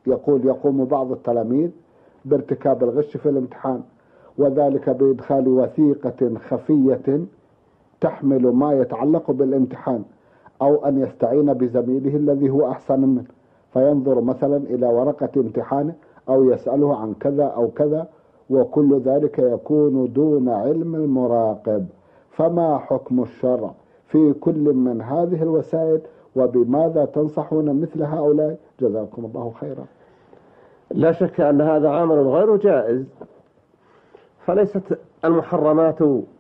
يقول يقوم بعض التلاميذ بارتكاب الغش في الامتحان، وذلك بإدخال وثيقة خفية تحمل ما يتعلق بالامتحان، أو أن يستعين بزميله الذي هو أحسن منه فينظر مثلا إلى ورقة امتحانه أو يسأله عن كذا أو كذا، وكل ذلك يكون دون علم المراقب. فما حكم الشرع في كل من هذه الوسائل، وبماذا تنصحون مثل هؤلاء؟ جزاكم الله خيرا. لا شك أن هذا عمل غير جائز، فليست المحرمات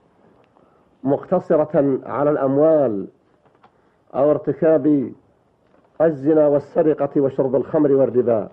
مقتصرة على الأموال أو ارتكاب الزنا والسرقة وشرب الخمر والربا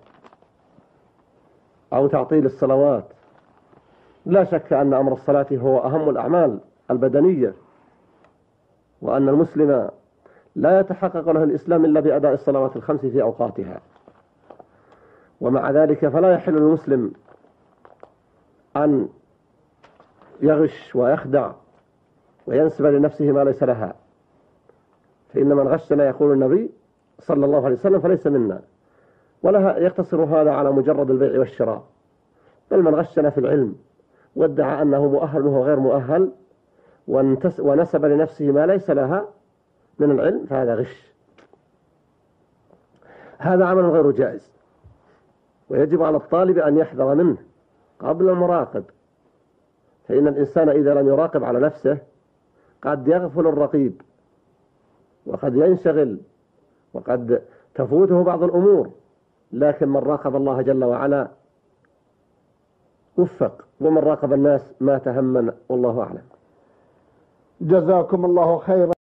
أو تعطيل الصلوات. لا شك أن أمر الصلاة هو أهم الأعمال البدنية، وأن المسلم لا يتحقق له الإسلام إلا بأداء الصلوات الخمس في أوقاتها. ومع ذلك فلا يحل للمسلم أن يغش ويخدع وينسب لنفسه ما ليس لها، فإن من غشنا يقول النبي صلى الله عليه وسلم فليس منا. ولا يقتصر هذا على مجرد البيع والشراء، بل من غشنا في العلم وادعى أنه مؤهل وهو غير مؤهل ونسب لنفسه ما ليس لها من العلم فهذا غش. هذا عمل غير جائز، ويجب على الطالب أن يحذر منه قبل المراقب، فإن الإنسان إذا لم يراقب على نفسه قد يغفل الرقيب وقد ينشغل وقد تفوته بعض الأمور، لكن من راقب الله جل وعلا وفق، ومن راقب الناس ما تهمن، والله أعلم. جزاكم الله خيرا.